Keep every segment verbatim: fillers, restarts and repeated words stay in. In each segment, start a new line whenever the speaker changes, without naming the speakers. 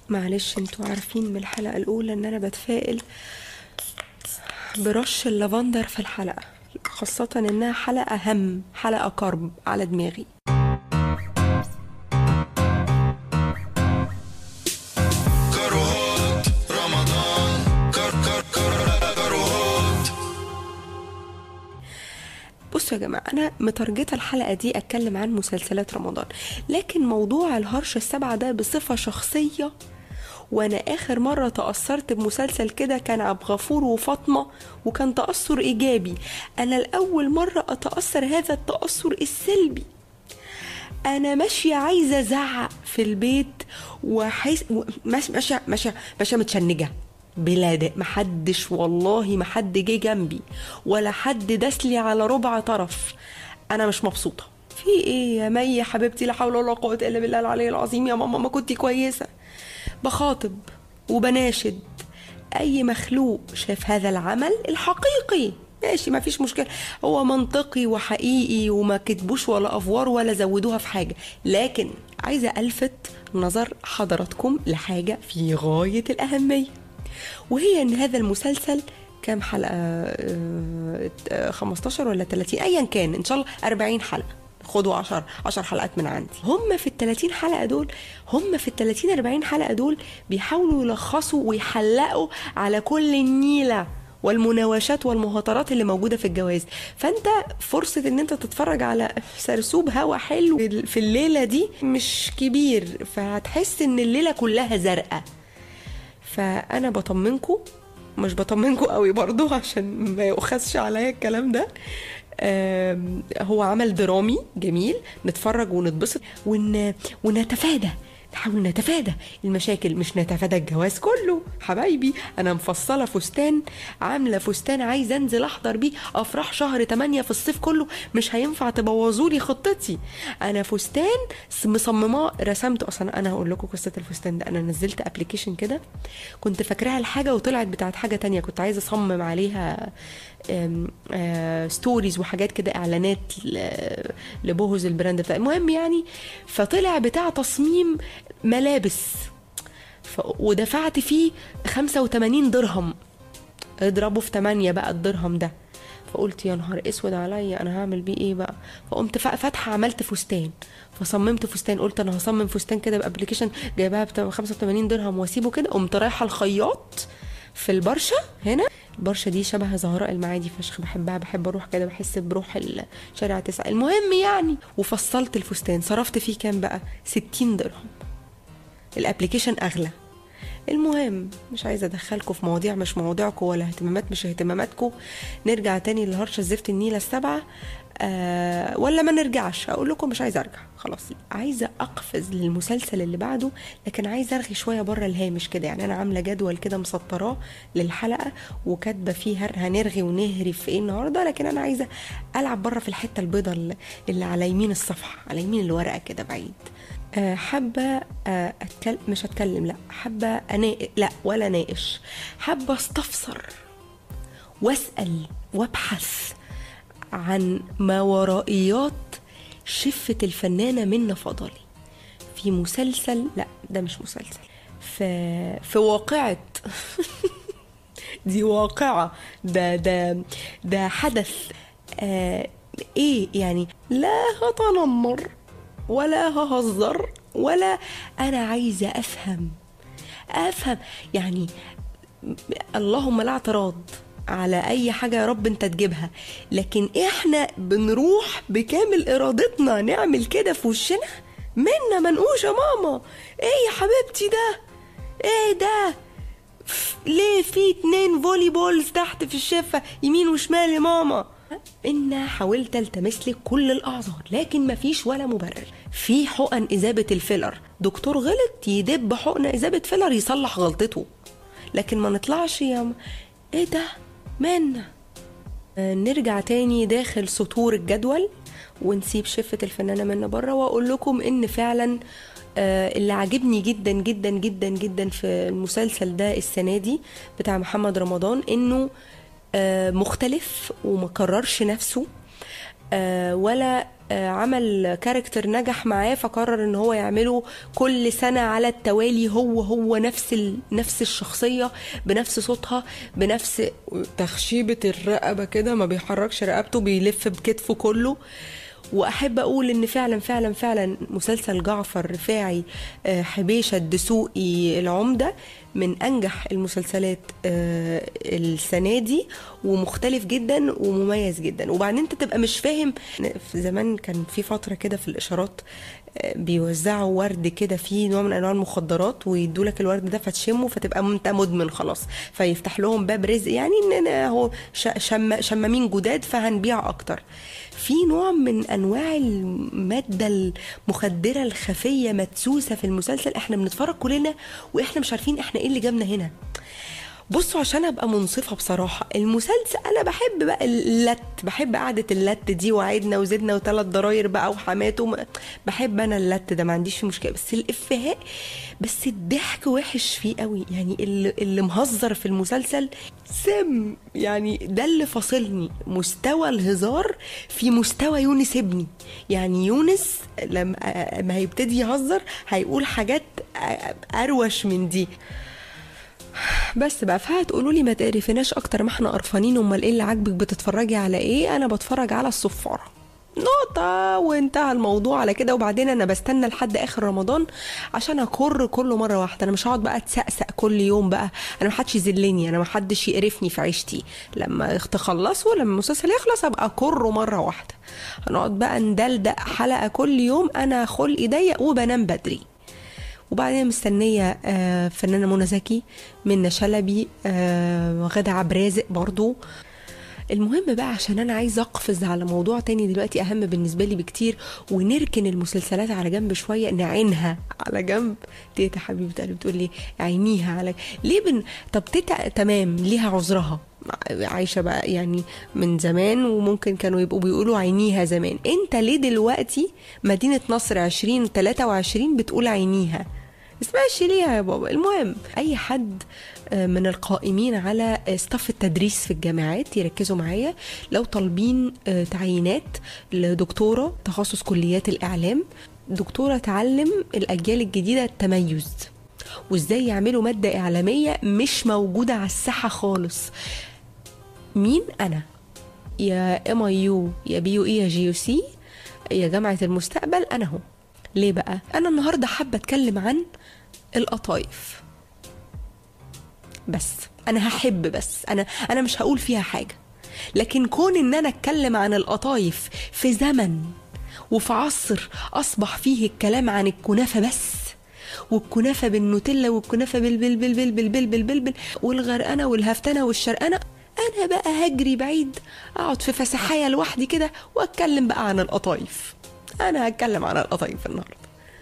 معلش انتوا عارفين من الحلقة الأولى إن أنا بتفائل برش اللافندر في الحلقة، خاصة إنها حلقة هم، حلقة كرب على دماغي.
كروهات رمضان كر كر كر كروهات.
بصوا يا جماعة، أنا مترجتة الحلقة دي أتكلم عن مسلسلات رمضان، لكن موضوع الهرش السبعة ده بصفة شخصية، وانا اخر مرة تأثرت بمسلسل كده كان عبد الغفور وفاطمة، وكان تأثر ايجابي. انا الاول مرة اتأثر هذا التأثر السلبي. انا ماشية عايزة ازعق في البيت وحيس ماشية ماشية ماشية ماشية متشنجة بلا داء، محدش والله محد جه جنبي ولا حد داسلي على ربع طرف. انا مش مبسوطة. في ايه يا مي يا حبيبتي؟ لا حول ولا قوة الا بالله العلي العظيم. يا ماما ما كنتي كويسة. بخاطب وبناشد اي مخلوق شاف هذا العمل الحقيقي، ماشي ما فيش مشكلة، هو منطقي وحقيقي وما كتبوش ولا افوار ولا زودوها في حاجة، لكن عايزة الفت نظر حضراتكم لحاجة في غاية الاهمية، وهي ان هذا المسلسل كام حلقة؟ خمستاشر ولا تلاتين ايا كان، ان شاء الله اربعين حلقة، خدوا عشر عشر حلقات من عندي. هم في التلاتين حلقة دول، هم في التلاتين اربعين حلقة دول بيحاولوا يلخصوا ويحلقوا على كل النيلة والمناوشات والمهاترات اللي موجودة في الجواز. فانت فرصة ان انت تتفرج على سرسوب هوا حلو في الليلة دي مش كبير، فهتحس ان الليلة كلها زرقاء. فانا بطمنكم، مش بطمنكم قوي برضو عشان ما يؤخذش عليا الكلام ده. هو عمل درامي جميل، نتفرج ونتبسط ون... ونتفادى، نحاول نتفادى المشاكل، مش نتفادى الجواز كله. حبايبي انا مفصله فستان، عامله فستان عايزه انزل احضر بيه افراح شهر تمانية في الصيف كله، مش هينفع تبوظولي خطتي. انا فستان مصمماه، رسمته اصلا. انا هقول لكم قصه الفستان ده. انا نزلت ابلكيشن كده كنت فاكراها الحاجه وطلعت بتاعت حاجه تانية، كنت عايزه اصمم عليها آم آم ستوريز وحاجات كده، اعلانات لبوهوز البراند بتاعي، المهم يعني. فطلع بتاع تصميم ملابس، ف... ودفعت فيه خمسة وتمانين درهم، اضربوا في تمانية بقى الدرهم ده. فقلت يا نهار اسود عليا، انا هعمل بيه ايه بقى؟ فقمت فاتحه عملت فستان، فصممت فستان. قلت انا هصمم فستان كده بابلكيشن جايبها ب خمسة وتمانين درهم واسيبه كده. قمت رايحه الخياط في البرشه هنا، البرشه دي شبه زهراء المعادي فشخ، بحبها، بحب اروح كده، بحس بروح الشارع تسعة. المهم يعني، وفصلت الفستان، صرفت فيه كام بقى؟ ستين درهم. الابليكيشن اغلى. المهم مش عايزه ادخلكم في مواضيع مش مواضيعكم ولا اهتمامات مش اهتماماتكم. نرجع تاني للهرشه الزفت النيله السبعه، آه ولا ما نرجعش؟ اقول لكم مش عايزه ارجع خلاص، عايزه اقفز للمسلسل اللي بعده، لكن عايزه ارغي شويه بره الهامش كده. يعني انا عامله جدول كده مسطراه للحلقه وكاتبه فيه هنرغي ونهري في ايه النهارده، لكن انا عايزه العب بره في الحته البيضاء اللي على يمين الصفحه، على يمين الورقه كده بعيد. حابة أتكلم، مش أتكلم، لا حابة أنا لا ولا ناقش، حابة استفسر واسأل وابحث عن ما ورائيات شفة الفنانة منة فضلي في مسلسل، لا ده مش مسلسل، في في واقعة دي واقعة، ده ده ده حدث. آه ايه يعني، لا هتنمر ولا ههزر ولا، انا عايزة افهم افهم يعني. اللهم لا اعتراض على اي حاجة يا رب انت تجيبها، لكن احنا بنروح بكامل ارادتنا نعمل كده في وشنا. منا منقوش يا ماما، ايه يا حبيبتي ده؟ ايه ده؟ ليه في اتنين فولي بولز تحت في الشفة يمين وشمال يا ماما؟ إن حاولت التمس لك كل الأعذار لكن مفيش ولا مبرر. في حقن إذابة الفيلر، دكتور غلط يدب حقن إذابة فيلر يصلح غلطته، لكن ما نطلعش يا م... إيه ده منا. آه نرجع تاني داخل سطور الجدول ونسيب شفة الفنانة منا بره، وأقول لكم إن فعلا آه اللي عجبني جدا جدا جدا جدا في المسلسل ده السنة دي بتاع محمد رمضان إنه آه مختلف ومكررش نفسه، آه ولا عمل كاركتر نجح معاه فقرر ان هو يعمله كل سنة على التوالي، هو هو نفس ال... نفس الشخصية بنفس صوتها بنفس تخشيبة الرقبة كده، ما بيحركش رقبته، بيلف بكتفه كله. واحب اقول ان فعلا فعلا فعلا مسلسل جعفر رفاعي حبيشة الدسوقي العمدة من انجح المسلسلات السنة دي، ومختلف جدا ومميز جدا. وبعدين انت تبقى مش فاهم. في زمان كان في فترة كده في الاشارات بيوزعوا ورد كده فيه نوع من انواع المخدرات، ويدولك الورد ده فتشمه فتبقى انت مدمن خلاص، فيفتح لهم باب رزق، يعني اننا هو شم شمامين جداد فهنبيع اكتر. في نوع من انواع المادة المخدرة الخفية مدسوسة في المسلسل، احنا بنتفرج كلنا واحنا مش عارفين احنا ايه اللي جابنا هنا. بصوا عشان ابقى منصفة بصراحة، المسلسل انا بحب بقى اللت، بحب قعدة اللت دي، وعيدنا وزدنا وثلاث ضراير بقى وحماته، بحب انا اللت ده، ما عنديش فيه مشكلة. بس الافهاء، بس الضحك وحش فيه قوي، يعني اللي, اللي مهزر في المسلسل سم، يعني ده اللي فاصلني. مستوى الهزار في مستوى يونس ابني، يعني يونس لما هيبتدي يهزر هيقول حاجات اروش من دي. بس بقى فهتقولوا لي ما تقرفناش اكتر ما احنا قرفانين، امال ايه اللي عاجبك؟ بتتفرجي على ايه؟ انا بتفرج على الصفاره نقطة وانتهى الموضوع على كده. وبعدين انا بستنى لحد اخر رمضان عشان اكر كله مرة واحدة. انا مش هقعد بقى اتسقسق كل يوم بقى، انا محدش يذلني، انا محدش يقرفني في عيشتي. لما تخلصوا، لما المسلسل يخلص ابقى اكره مرة واحدة. هنقعد بقى ندلدق حلقة كل يوم، انا خلقي ضيق وبنام بدري. وبعدين مستنية آه فنانة منى زكي، منى شلبي، آه غادة عبد الرازق برضو. المهم بقى عشان انا عايزه اقفز على موضوع تاني دلوقتي اهم بالنسبه لي بكتير، ونركن المسلسلات على جنب شويه، نعينها على جنب. تيتا حبيبه قلبي بتقول لي عينيها على ليه بن... طب تيتا تمام ليها عذرها، عايشه بقى يعني من زمان، وممكن كانوا يبقوا بيقولوا عينيها زمان. انت ليه دلوقتي مدينه نصر عشرين تلاتة وعشرين بتقول عينيها؟ اسمعش ليها يا بابا. المهم اي حد من القائمين على ستاف التدريس في الجامعات يركزوا معايا، لو طالبين تعيينات لدكتورة تخصص كليات الإعلام، دكتورة تعلم الأجيال الجديدة التميز وإزاي يعملوا مادة إعلامية مش موجودة على الساحة خالص. مين أنا؟ يا ام اي يو، يا بي يو اي، يا جي يو سي، يا جامعة المستقبل، أنا هو. ليه بقى؟ أنا النهاردة حابة أتكلم عن القطايف بس. انا هحب بس، انا انا مش هقول فيها حاجه، لكن كون ان انا اتكلم عن القطايف في زمن وفي عصر اصبح فيه الكلام عن الكنافه بس، والكنافه بالنوتيلا، والكنافه بالبلبل بالبل بالبل بالبل والغرقانه والهفتانه والشرقانه، انا بقى هجري بعيد اقعد في فسحايه لوحدي كده واتكلم بقى عن القطايف. انا هتكلم عن القطايف النهارده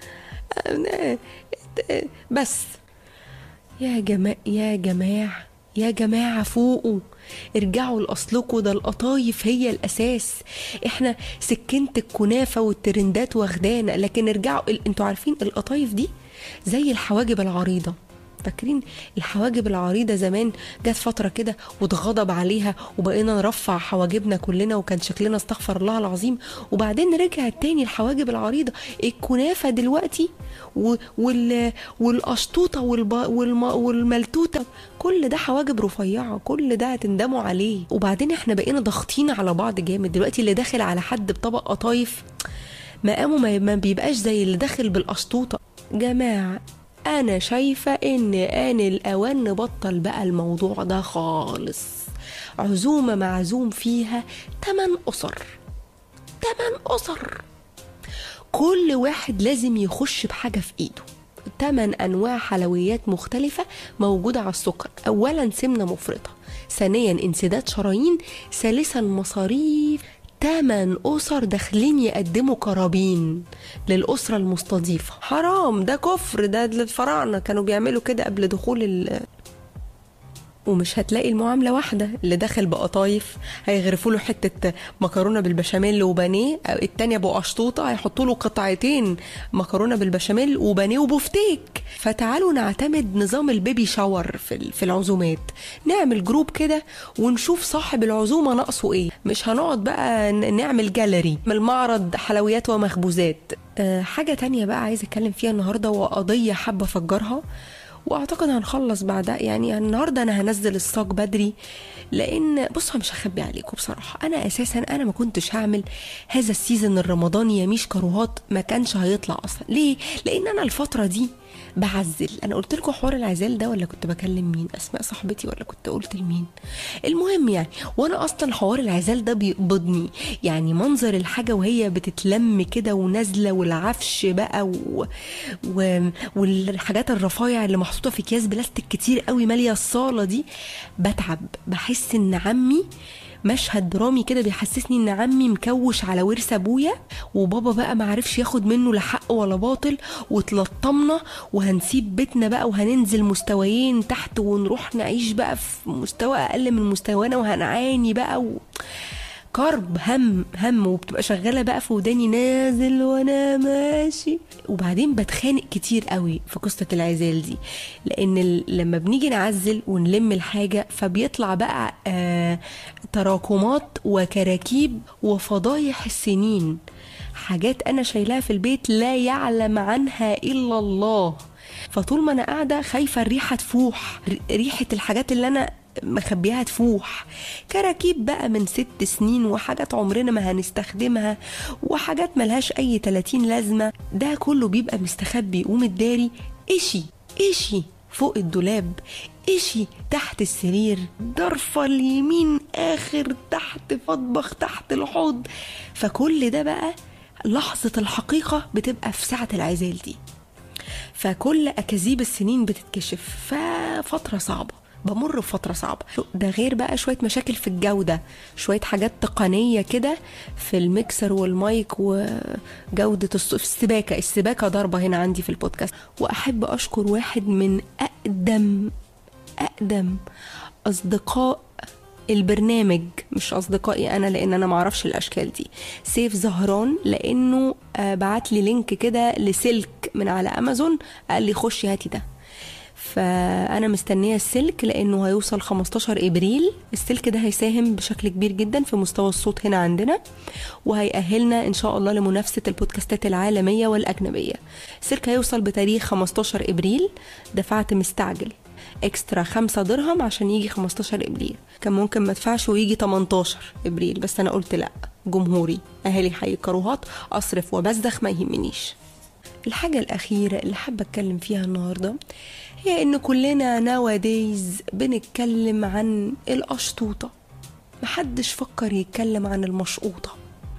بس. يا جماعة يا جماعة يا جماعة فوقوا، ارجعوا لأصلكوا، ده القطايف هي الأساس. احنا سكنة الكنافة والترندات واخدانا، لكن ارجعوا. انتوا عارفين القطايف دي زي الحواجب العريضة. فاكرين الحواجب العريضة زمان جت فترة كده واتغضب عليها وبقينا نرفع حواجبنا كلنا وكان شكلنا استغفر الله العظيم، وبعدين رجعت تاني الحواجب العريضة. الكنافة دلوقتي وال والقشطوطة والملتوتة كل ده حواجب رفيعة، كل ده هتندموا عليه. وبعدين احنا بقينا ضاغطين على بعض جامد دلوقتي. اللي داخل على حد بطبق قطايف مقامه ما بيبقاش زي اللي داخل بالقشطوطة. جماعة انا شايفة ان آن الاوان نبطل بقى الموضوع ده خالص. عزومة معزوم فيها تمن اسر، تمن اسر، كل واحد لازم يخش بحاجة في ايده. تمن انواع حلويات مختلفة موجودة على السكر. اولا سمنة مفرطة، ثانيا انسداد شرايين، ثالثا مصاريف. تمن أسر داخلين يقدموا كرابين للأسرة المستضيفة. حرام، ده كفر، ده الفراعنة كانوا بيعملوا كده قبل دخول ال... ومش هتلاقي المعاملة واحدة. اللي داخل بقطايف هيغرفوا له حتة مكرونة بالبشاميل وبانيه، التانية بقشطوطة هيحطوا له قطعتين مكرونة بالبشاميل وبانيه وبفتيك. فتعالوا نعتمد نظام البيبي شاور في في العزومات، نعمل جروب كده ونشوف صاحب العزومة ناقصه ايه، مش هنقعد بقى نعمل جاليري من المعرض حلويات ومخبوزات. أه حاجة تانية بقى عايزة اتكلم فيها النهاردة، وقضية حابة افجرها واعتقد هنخلص بعدها. يعني النهارده انا هنزل الصاج بدري، لان بصوا مش هخبي عليكم بصراحه، انا اساسا انا ما كنتش هعمل هذا السيزن الرمضاني يا ميش كروهات، ما كانش هيطلع اصلا. ليه؟ لان انا الفتره دي بعزل. انا قلت لكم حوار العزال ده ولا كنت بكلم مين؟ اسماء صاحبتي ولا كنت قلت لمين؟ المهم يعني، وانا اصلا حوار العزال ده بيقبضني، يعني منظر الحاجه وهي بتتلم كده ونازله، والعفش بقى و... و... والحاجات الرفايع اللي محطوطه في اكياس بلاستيك كتير قوي ماليه الصاله دي، بتعب. بحس ان عمي، مشهد درامي كده بيحسسني ان عمي مكوش على ورث ابويا، وبابا بقى معرفش ياخد منه لا حق ولا باطل، وتلطمنا وهنسيب بيتنا بقى وهننزل مستويين تحت ونروح نعيش بقى في مستوى اقل من مستوانا، وهنعاني بقى و... كرب هم هم وبتبقى شغاله بقى في وداني نازل وانا ماشي. وبعدين بتخانق كتير قوي في قصه العزال دي، لان لما بنيجي نعزل ونلم الحاجه فبيطلع بقى آه تراكمات وكراكيب وفضايح السنين، حاجات انا شايلاها في البيت لا يعلم عنها الا الله. فطول ما انا قاعده خايفه الريحه تفوح، ريحه الحاجات اللي انا مخبيها تفوح، كراكيب بقى من ست سنين وحاجات عمرنا ما هنستخدمها وحاجات ملهاش اي تلاتين لازمة، ده كله بيبقى مستخبي ومتداري. اشي اشي فوق الدولاب، اشي تحت السرير، ضرفة اليمين اخر تحت مطبخ تحت الحوض. فكل ده بقى لحظة الحقيقة بتبقى في ساعة العزال دي، فكل اكاذيب السنين بتتكشف. ففترة صعبة، بمر بفترة صعبة. ده غير بقى شوية مشاكل في الجودة، شوية حاجات تقنية كده في الميكسر والمايك وجودة السباكة. السباكة ضربة هنا عندي في البودكاست. وأحب أشكر واحد من أقدم أقدم أصدقاء البرنامج، مش أصدقائي أنا لأن أنا معرفش الأشكال دي، سيف زهران، لأنه بعت لي لينك كده لسلك من على أمازون، قال لي خشي هاتي ده. فأنا مستنية السلك لأنه هيوصل خمستاشر إبريل. السلك ده هيساهم بشكل كبير جدا في مستوى الصوت هنا عندنا، وهيأهلنا إن شاء الله لمنافسة البودكاستات العالمية والأجنبية. السلك هيوصل بتاريخ خمستاشر إبريل. دفعت مستعجل اكسترا خمسة درهم عشان يجي خمستاشر إبريل، كان ممكن ما ادفعش ويجي تمنتاشر إبريل، بس أنا قلت لأ، جمهوري أهلي حي كروهات، أصرف وبزدخ ما يهمنيش. الحاجة الأخيرة اللي حابة أتكلم فيها النهاردة هي إن كلنا ناوديز بنتكلم عن الأشطوطة، محدش فكر يتكلم عن المشقوطة.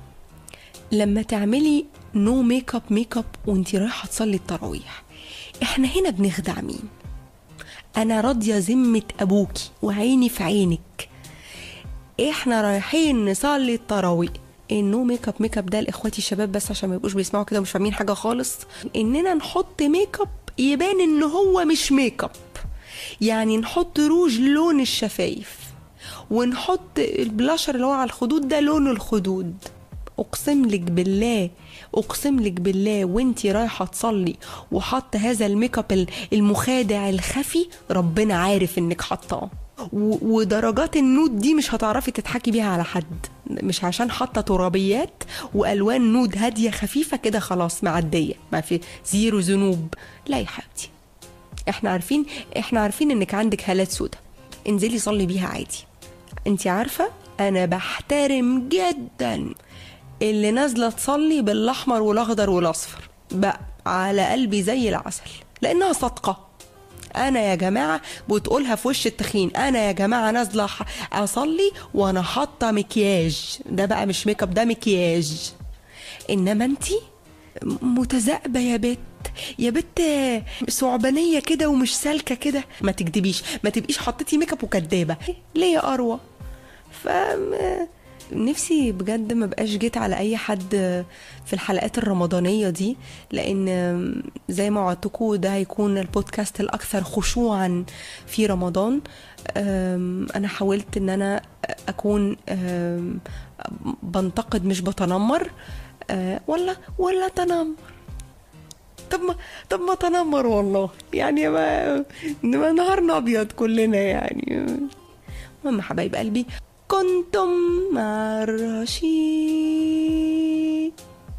لما تعملي نو ميك اب ميك اب وانتي رايحة تصلي التراويح، احنا هنا بنخدع مين؟ أنا راضية ذمة أبوكي وعيني في عينك، احنا رايحين نصلي التراويح. النو ميك اب ميك اب ده لاخواتي الشباب بس عشان ما يبقوش بيسمعوا كده ومش فاهمين حاجه خالص، اننا نحط ميك اب يبان ان هو مش ميك اب. يعني نحط روج لون الشفايف، ونحط البلاشر اللي هو على الخدود ده لون الخدود. اقسم لك بالله اقسم لك بالله وانتي رايحه تصلي وحط هذا الميك اب المخادع الخفي، ربنا عارف انك حطاه. ودرجات النود دي مش هتعرفي تضحكي بيها على حد، مش عشان حاطه ترابيات والوان نود هاديه خفيفه كده خلاص معديه ما في زيرو ذنوب. لا يا حبيبتي، احنا عارفين احنا عارفين انك عندك هالات سودا، انزلي صلي بيها عادي. انتي عارفه انا بحترم جدا اللي نازله تصلي بالاحمر والاخضر والاصفر، بقى على قلبي زي العسل، لانها صادقه. انا يا جماعه بتقولها في وش التخين، انا يا جماعه نازله اصلي وانا حاطه مكياج، ده بقى مش ميك اب، ده مكياج. انما انتي متزائبه يا بت يا بت ثعبانيه كده ومش سالكه كده. ما تكدبيش، ما تبقيش حطيتي ميك اب وكدابه ليه يا اروى. ف نفسي بجد ما بقاش جيت على اي حد في الحلقات الرمضانية دي، لان زي ما وعدتكم ده هيكون البودكاست الاكثر خشوعا في رمضان. انا حاولت ان انا اكون بنتقد مش بتنمر، ولا ولا تنمر طب ما طب ما تنمر والله يعني، ما, ما نهارنا ابيض كلنا يعني. المهم حبايب قلبي، كنتم مع الرشيقة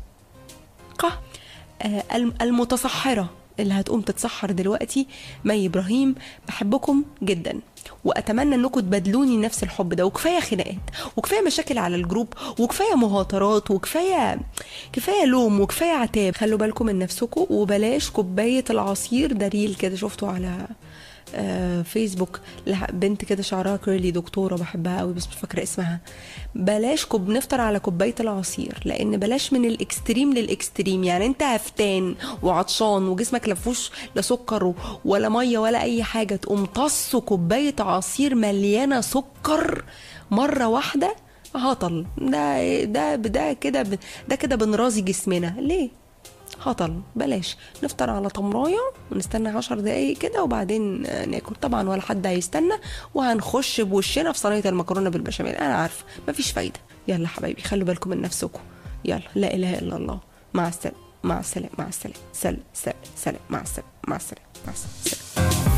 آه المتصحرة اللي هتقوم تتسحر دلوقتي، مي إبراهيم. بحبكم جدا واتمنى انكم تبادلوني نفس الحب ده، وكفايه خناقات وكفايه مشاكل على الجروب وكفايه مهاترات وكفايه كفايه لوم وكفايه عتاب. خلوا بالكم من نفسكم وبلاش كوبايه العصير ده. ريل كده شفته على آه فيسبوك، بنت كده شعرها كيرلي، دكتوره بحبها قوي بس مش فاكره اسمها. بلاش كوب نفطر على كوبايه العصير، لان بلاش من الاكستريم للاكستريم. يعني انت هفتان وعطشان وجسمك لفوش لا سكر ولا ميه ولا اي حاجه، تقوم طص كوبايه عصير مليانه سكر مره واحده، هطل. ده ده ده كده ده كده بنرازي جسمنا ليه؟ هطل. بلاش نفطر على تمرايه ونستنى عشر دقايق كده وبعدين ناكل. طبعا ولا حد هيستنى، وهنخش بوشنا في صينيه المكرونه بالبشاميل. انا عارفه مفيش فايده. يلا حبايبي خلوا بالكم من نفسكم. يلا، لا اله الا الله. مع السلامه، مع السلامه، مع السلامه، سلام سلام سلام، مع السلامه، مع السلامه، مع السلامه.